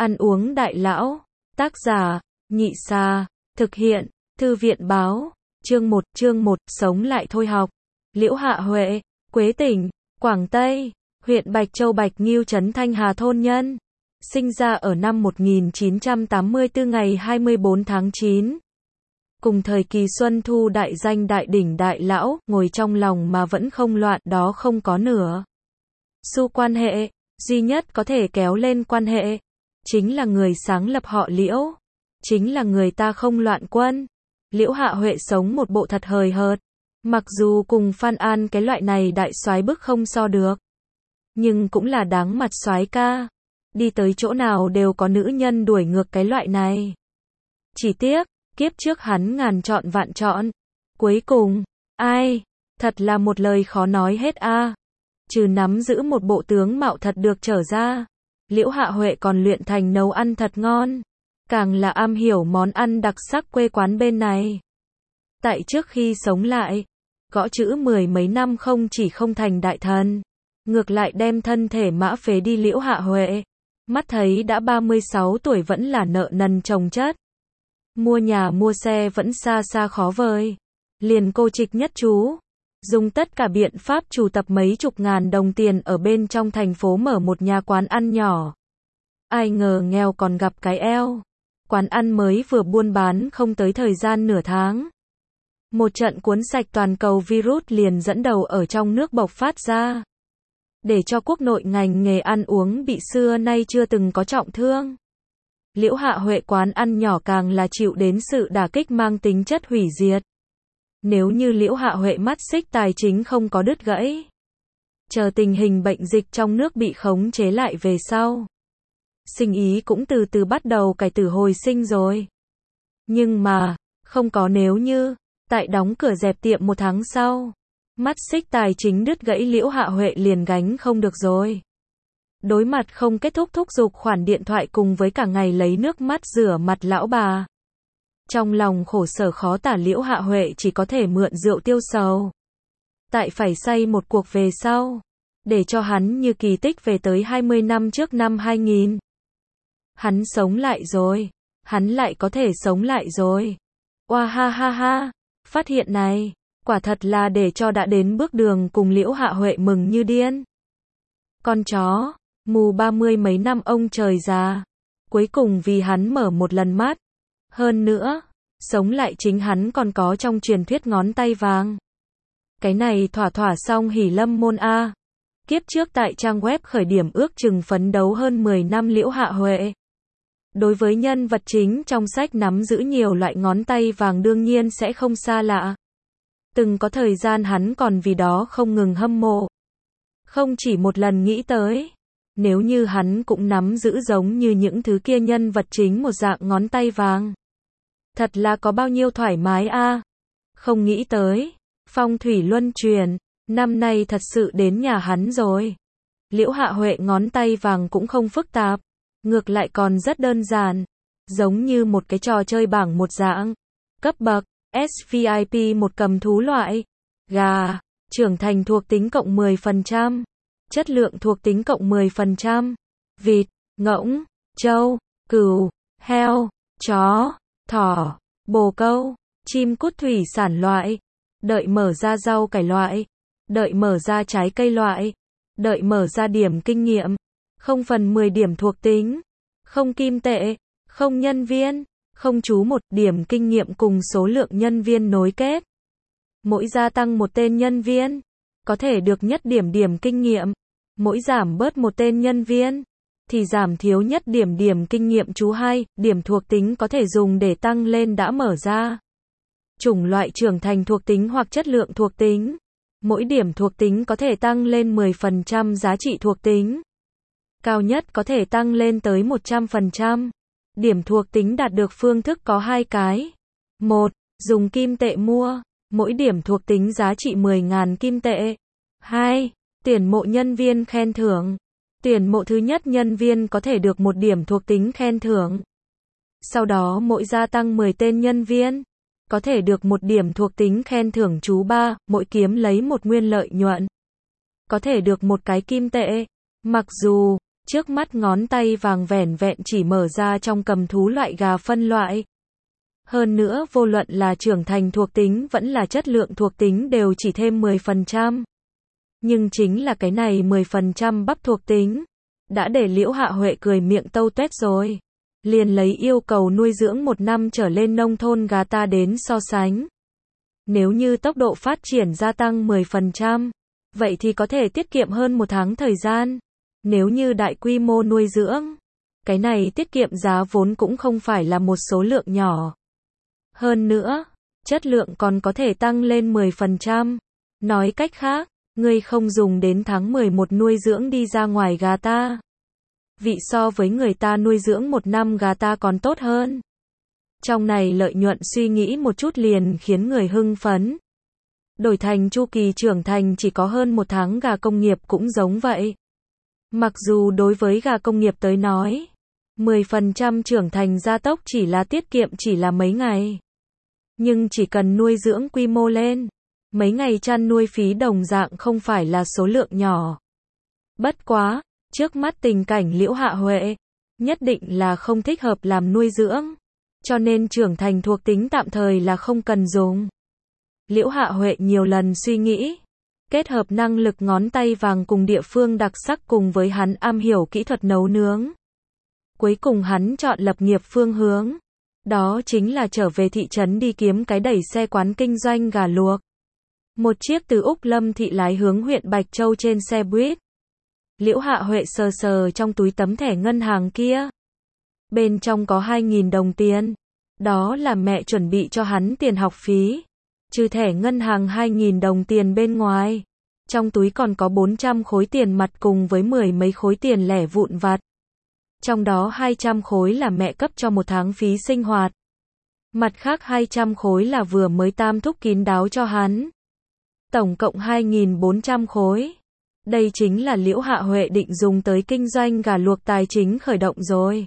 Ăn uống đại lão. Tác giả, Nhị Sa. Thực hiện, Thư viện Báo. Chương 1, sống lại thôi học. Liễu Hạ Huệ, Quế Tỉnh, Quảng Tây, huyện Bạch Châu Bạch Nghiêu trấn Thanh Hà thôn nhân. Sinh ra ở năm 1984 ngày 24 tháng 9. Cùng thời kỳ xuân thu đại danh đại đỉnh đại lão, ngồi trong lòng mà vẫn không loạn, đó không có nửa xu quan hệ, duy nhất có thể kéo lên quan hệ, chính là người sáng lập họ Liễu, chính là người ta không loạn quân. Liễu Hạ Huệ sống một bộ thật hời hợt, mặc dù cùng Phan An cái loại này đại soái bức không so được, nhưng cũng là đáng mặt soái ca, đi tới chỗ nào đều có nữ nhân đuổi ngược cái loại này. Chỉ tiếc, kiếp trước hắn ngàn chọn vạn chọn, cuối cùng, ai, thật là một lời khó nói hết a. Trừ nắm giữ một bộ tướng mạo thật được trở ra, Liễu Hạ Huệ còn luyện thành nấu ăn thật ngon, càng là am hiểu món ăn đặc sắc quê quán bên này. Tại trước khi sống lại, gõ chữ mười mấy năm không chỉ không thành đại thần, ngược lại đem thân thể mã phế đi. Liễu Hạ Huệ, mắt thấy đã 36 tuổi vẫn là nợ nần chồng chất. Mua nhà mua xe vẫn xa xa khó vời. Liền cô trịch nhất chú, dùng tất cả biện pháp trù tập mấy chục ngàn đồng tiền ở bên trong thành phố mở một nhà quán ăn nhỏ. Ai ngờ nghèo còn gặp cái eo. Quán ăn mới vừa buôn bán không tới thời gian nửa tháng, một trận cuốn sạch toàn cầu virus liền dẫn đầu ở trong nước bộc phát ra, để cho quốc nội ngành nghề ăn uống bị xưa nay chưa từng có trọng thương. Liễu Hạ Huệ quán ăn nhỏ càng là chịu đến sự đả kích mang tính chất hủy diệt. Nếu như Liễu Hạ Huệ mắt xích tài chính không có đứt gãy, chờ tình hình bệnh dịch trong nước bị khống chế lại về sau, sinh ý cũng từ từ bắt đầu cải tử hồi sinh rồi. Nhưng mà, không có nếu như, tại đóng cửa dẹp tiệm một tháng sau, mắt xích tài chính đứt gãy, Liễu Hạ Huệ liền gánh không được rồi. Đối mặt không kết thúc thúc giục khoản điện thoại cùng với cả ngày lấy nước mắt rửa mặt lão bà, trong lòng khổ sở khó tả, Liễu Hạ Huệ chỉ có thể mượn rượu tiêu sầu. Tại phải say một cuộc về sau, để cho hắn như kỳ tích về tới 20 năm trước năm 2000. Hắn sống lại rồi, hắn lại có thể sống lại rồi. Oa ha ha ha, phát hiện này, quả thật là để cho đã đến bước đường cùng Liễu Hạ Huệ mừng như điên. Con chó, mù 30 mấy năm ông trời già, cuối cùng vì hắn mở một lần mắt. Hơn nữa, sống lại chính hắn còn có trong truyền thuyết ngón tay vàng. Cái này thỏa thỏa xong hỉ lâm môn a. Kiếp trước tại trang web khởi điểm ước chừng phấn đấu hơn 10 năm, Liễu Hạ Huệ đối với nhân vật chính trong sách nắm giữ nhiều loại ngón tay vàng đương nhiên sẽ không xa lạ. Từng có thời gian hắn còn vì đó không ngừng hâm mộ. Không chỉ một lần nghĩ tới, nếu như hắn cũng nắm giữ giống như những thứ kia nhân vật chính một dạng ngón tay vàng, thật là có bao nhiêu thoải mái a. Không nghĩ tới, phong thủy luân chuyển, năm nay thật sự đến nhà hắn rồi. Liễu Hạ Huệ ngón tay vàng cũng không phức tạp, ngược lại còn rất đơn giản, giống như một cái trò chơi bảng một dạng. Cấp bậc SVIP một cầm thú loại, gà, trưởng thành thuộc tính cộng 10%, chất lượng thuộc tính cộng 10%, vịt, ngỗng, trâu, cừu, heo, chó, thỏ, bồ câu, chim cút thủy sản loại, đợi mở ra rau cải loại, đợi mở ra trái cây loại, đợi mở ra điểm kinh nghiệm, 0/10 điểm thuộc tính, không kim tệ, không nhân viên, không chú 1 điểm kinh nghiệm cùng số lượng nhân viên nối kết. Mỗi gia tăng một tên nhân viên, có thể được nhất điểm kinh nghiệm. Mỗi giảm bớt một tên nhân viên, thì giảm thiếu nhất điểm kinh nghiệm. Chú 2, điểm thuộc tính có thể dùng để tăng lên đã mở ra. Chủng loại trưởng thành thuộc tính hoặc chất lượng thuộc tính. Mỗi điểm thuộc tính có thể tăng lên 10% giá trị thuộc tính. Cao nhất có thể tăng lên tới 100%. Điểm thuộc tính đạt được phương thức có 2 cái. 1. Dùng kim tệ mua, mỗi điểm thuộc tính giá trị 10.000 kim tệ. 2. Tuyển mộ nhân viên khen thưởng. Tuyển mộ thứ nhất nhân viên có thể được 1 điểm thuộc tính khen thưởng. Sau đó mỗi gia tăng 10 tên nhân viên, có thể được 1 điểm thuộc tính khen thưởng. Chú 3, mỗi kiếm lấy 1 nguyên lợi nhuận, có thể được 1 cái kim tệ. Mặc dù Trước mắt ngón tay vàng vẻn vẹn chỉ mở ra trong cầm thú loại gà phân loại. Hơn nữa vô luận là trưởng thành thuộc tính vẫn là chất lượng thuộc tính đều chỉ thêm 10%. Nhưng chính là cái này 10% bắp thuộc tính, đã để Liễu Hạ Huệ cười miệng tâu tuét rồi. Liền lấy yêu cầu nuôi dưỡng 1 năm trở lên nông thôn gà ta đến so sánh. Nếu như tốc độ phát triển gia tăng 10%, vậy thì có thể tiết kiệm hơn 1 tháng thời gian. Nếu như đại quy mô nuôi dưỡng, cái này tiết kiệm giá vốn cũng không phải là một số lượng nhỏ. Hơn nữa, chất lượng còn có thể tăng lên 10%. Nói cách khác, ngươi không dùng đến tháng 11 nuôi dưỡng đi ra ngoài gà ta. Vị so với người ta nuôi dưỡng 1 năm gà ta còn tốt hơn. Trong này lợi nhuận suy nghĩ một chút liền khiến người hưng phấn. Đổi thành chu kỳ trưởng thành chỉ có hơn 1 tháng gà công nghiệp cũng giống vậy. Mặc dù đối với gà công nghiệp tới nói, 10% trưởng thành gia tốc chỉ là tiết kiệm chỉ là mấy ngày. Nhưng chỉ cần nuôi dưỡng quy mô lên, mấy ngày chăn nuôi phí đồng dạng không phải là số lượng nhỏ. Bất quá, trước mắt tình cảnh Liễu Hạ Huệ, nhất định là không thích hợp làm nuôi dưỡng. Cho nên trưởng thành thuộc tính tạm thời là không cần dùng. Liễu Hạ Huệ nhiều lần suy nghĩ, kết hợp năng lực ngón tay vàng cùng địa phương đặc sắc cùng với hắn am hiểu kỹ thuật nấu nướng. Cuối cùng hắn chọn lập nghiệp phương hướng. Đó chính là trở về thị trấn đi kiếm cái đẩy xe quán kinh doanh gà luộc. Một chiếc từ Úc Lâm thị lái hướng huyện Bạch Châu trên xe buýt. Liễu Hạ Huệ sờ sờ trong túi tấm thẻ ngân hàng kia. Bên trong có 2.000 đồng tiền. Đó là mẹ chuẩn bị cho hắn tiền học phí. Trừ thẻ ngân hàng 2.000 đồng tiền bên ngoài. Trong túi còn có 400 khối tiền mặt cùng với 10 mấy khối tiền lẻ vụn vặt. Trong đó 200 khối là mẹ cấp cho 1 tháng phí sinh hoạt. Mặt khác 200 khối là vừa mới tam thúc kín đáo cho hắn. Tổng cộng 2.400 khối. Đây chính là Liễu Hạ Huệ định dùng tới kinh doanh gà luộc tài chính khởi động rồi.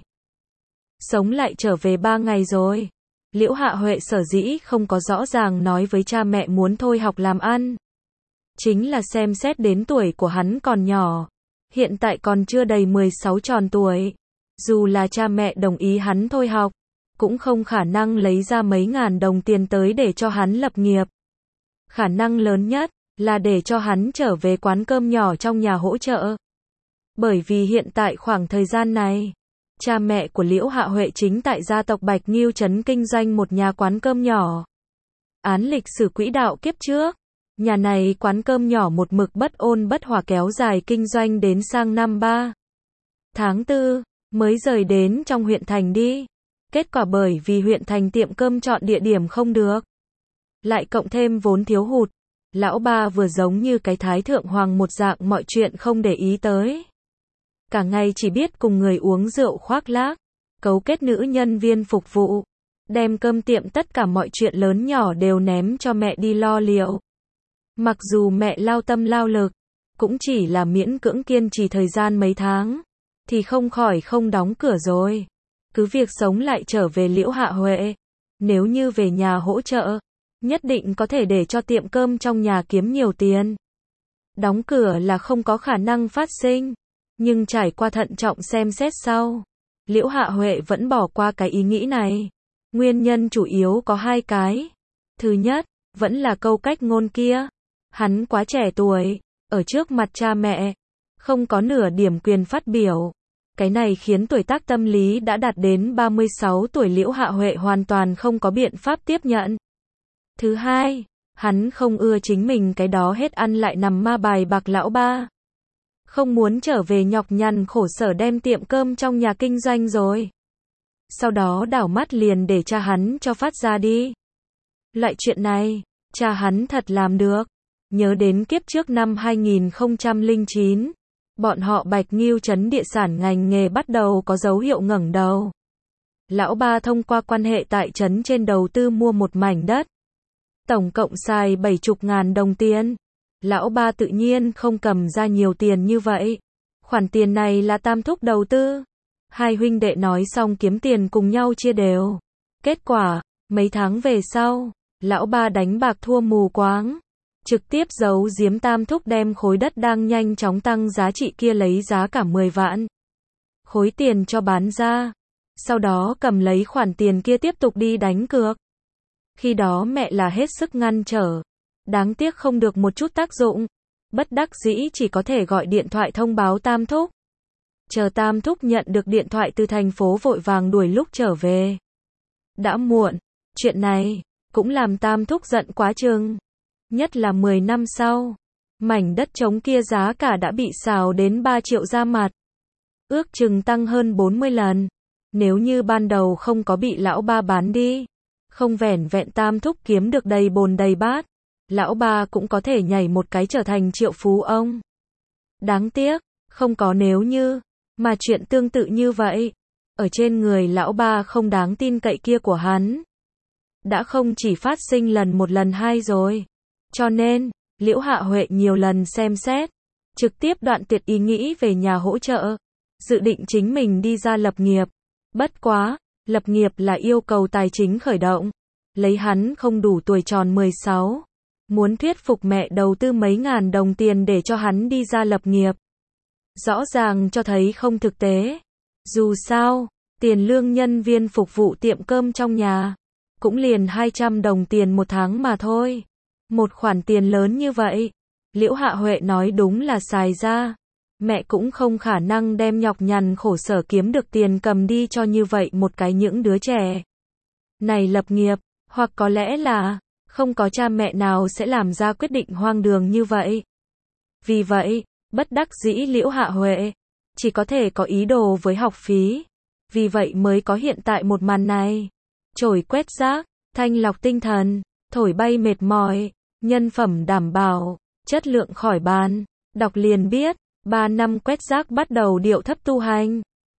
Sống lại trở về 3 ngày rồi. Liễu Hạ Huệ sở dĩ không có rõ ràng nói với cha mẹ muốn thôi học làm ăn. Chính là xem xét đến tuổi của hắn còn nhỏ. Hiện tại còn chưa đầy 16 tròn tuổi. Dù là cha mẹ đồng ý hắn thôi học, cũng không khả năng lấy ra mấy ngàn đồng tiền tới để cho hắn lập nghiệp. Khả năng lớn nhất là để cho hắn trở về quán cơm nhỏ trong nhà hỗ trợ. Bởi vì hiện tại khoảng thời gian này, cha mẹ của Liễu Hạ Huệ chính tại gia tộc Bạch Nghiêu trấn kinh doanh một nhà quán cơm nhỏ. Án lịch sử quỹ đạo kiếp trước, nhà này quán cơm nhỏ một mực bất ôn bất hòa kéo dài kinh doanh đến sang năm 3 tháng 4, mới rời đến trong huyện thành đi. Kết quả bởi vì huyện thành tiệm cơm chọn địa điểm không được. Lại cộng thêm vốn thiếu hụt. Lão ba vừa giống như cái thái thượng hoàng một dạng mọi chuyện không để ý tới. Cả ngày chỉ biết cùng người uống rượu khoác lác, cấu kết nữ nhân viên phục vụ, đem cơm tiệm tất cả mọi chuyện lớn nhỏ đều ném cho mẹ đi lo liệu. Mặc dù mẹ lao tâm lao lực, cũng chỉ là miễn cưỡng kiên trì thời gian mấy tháng, thì không khỏi không đóng cửa rồi. Cứ việc sống lại trở về Liễu Hạ Huệ, nếu như về nhà hỗ trợ, nhất định có thể để cho tiệm cơm trong nhà kiếm nhiều tiền. Đóng cửa là không có khả năng phát sinh, nhưng trải qua thận trọng xem xét sau, Liễu Hạ Huệ vẫn bỏ qua cái ý nghĩ này. Nguyên nhân chủ yếu có 2 cái. Thứ nhất, vẫn là câu cách ngôn kia. Hắn quá trẻ tuổi, ở trước mặt cha mẹ, không có nửa điểm quyền phát biểu. Cái này khiến tuổi tác tâm lý đã đạt đến 36 tuổi Liễu Hạ Huệ hoàn toàn không có biện pháp tiếp nhận. Thứ hai, hắn không ưa chính mình cái đó hết ăn lại nằm ma bài bạc lão ba. Không muốn trở về nhọc nhằn khổ sở đem tiệm cơm trong nhà kinh doanh rồi. Sau đó đảo mắt liền để cha hắn cho phát ra đi. Loại chuyện này, cha hắn thật làm được. Nhớ đến kiếp trước năm 2009, bọn họ Bạch Nghiêu trấn địa sản ngành nghề bắt đầu có dấu hiệu ngẩng đầu. Lão ba thông qua quan hệ tại trấn trên đầu tư mua một mảnh đất. Tổng cộng xài 70.000 đồng tiền. Lão ba tự nhiên không cầm ra nhiều tiền như vậy. Khoản tiền này là tam thúc đầu tư. Hai huynh đệ nói xong kiếm tiền cùng nhau chia đều. Kết quả, mấy tháng về sau, lão ba đánh bạc thua mù quáng. Trực tiếp giấu giếm tam thúc đem khối đất đang nhanh chóng tăng giá trị kia lấy giá cả 10 vạn. khối tiền cho bán ra. Sau đó cầm lấy khoản tiền kia tiếp tục đi đánh cược. Khi đó mẹ là hết sức ngăn trở. Đáng tiếc không được một chút tác dụng. Bất đắc dĩ chỉ có thể gọi điện thoại thông báo Tam Thúc. Chờ Tam Thúc nhận được điện thoại từ thành phố vội vàng đuổi lúc trở về. Đã muộn. Chuyện này cũng làm Tam Thúc giận quá chừng. Nhất là 10 năm sau. Mảnh đất trống kia giá cả đã bị xào đến 3 triệu ra mặt. Ước chừng tăng hơn 40 lần. Nếu như ban đầu không có bị lão ba bán đi, không vẻn vẹn Tam Thúc kiếm được đầy bồn đầy bát, lão ba cũng có thể nhảy một cái trở thành triệu phú ông. Đáng tiếc, không có nếu như, mà chuyện tương tự như vậy, ở trên người lão ba không đáng tin cậy kia của hắn, đã không chỉ phát sinh lần một lần hai rồi. Cho nên, Liễu Hạ Huệ nhiều lần xem xét, trực tiếp đoạn tuyệt ý nghĩ về nhà hỗ trợ, dự định chính mình đi ra lập nghiệp. Bất quá, lập nghiệp là yêu cầu tài chính khởi động, lấy hắn không đủ tuổi tròn 16, muốn thuyết phục mẹ đầu tư mấy ngàn đồng tiền để cho hắn đi ra lập nghiệp. Rõ ràng cho thấy không thực tế. Dù sao, tiền lương nhân viên phục vụ tiệm cơm trong nhà, cũng liền 200 đồng tiền một tháng mà thôi. Một khoản tiền lớn như vậy, Liễu Hạ Huệ nói đúng là xài ra. Mẹ cũng không khả năng đem nhọc nhằn khổ sở kiếm được tiền cầm đi cho như vậy một cái những đứa trẻ này lập nghiệp, hoặc có lẽ là không có cha mẹ nào sẽ làm ra quyết định hoang đường như vậy. Vì vậy, bất đắc dĩ Liễu Hạ Huệ chỉ có thể có ý đồ với học phí. Vì vậy mới có hiện tại một màn này. Chổi quét rác, thanh lọc tinh thần, thổi bay mệt mỏi, nhân phẩm đảm bảo, chất lượng khỏi bàn. Đọc liền biết, 3 năm quét rác bắt đầu điệu thấp tu hành.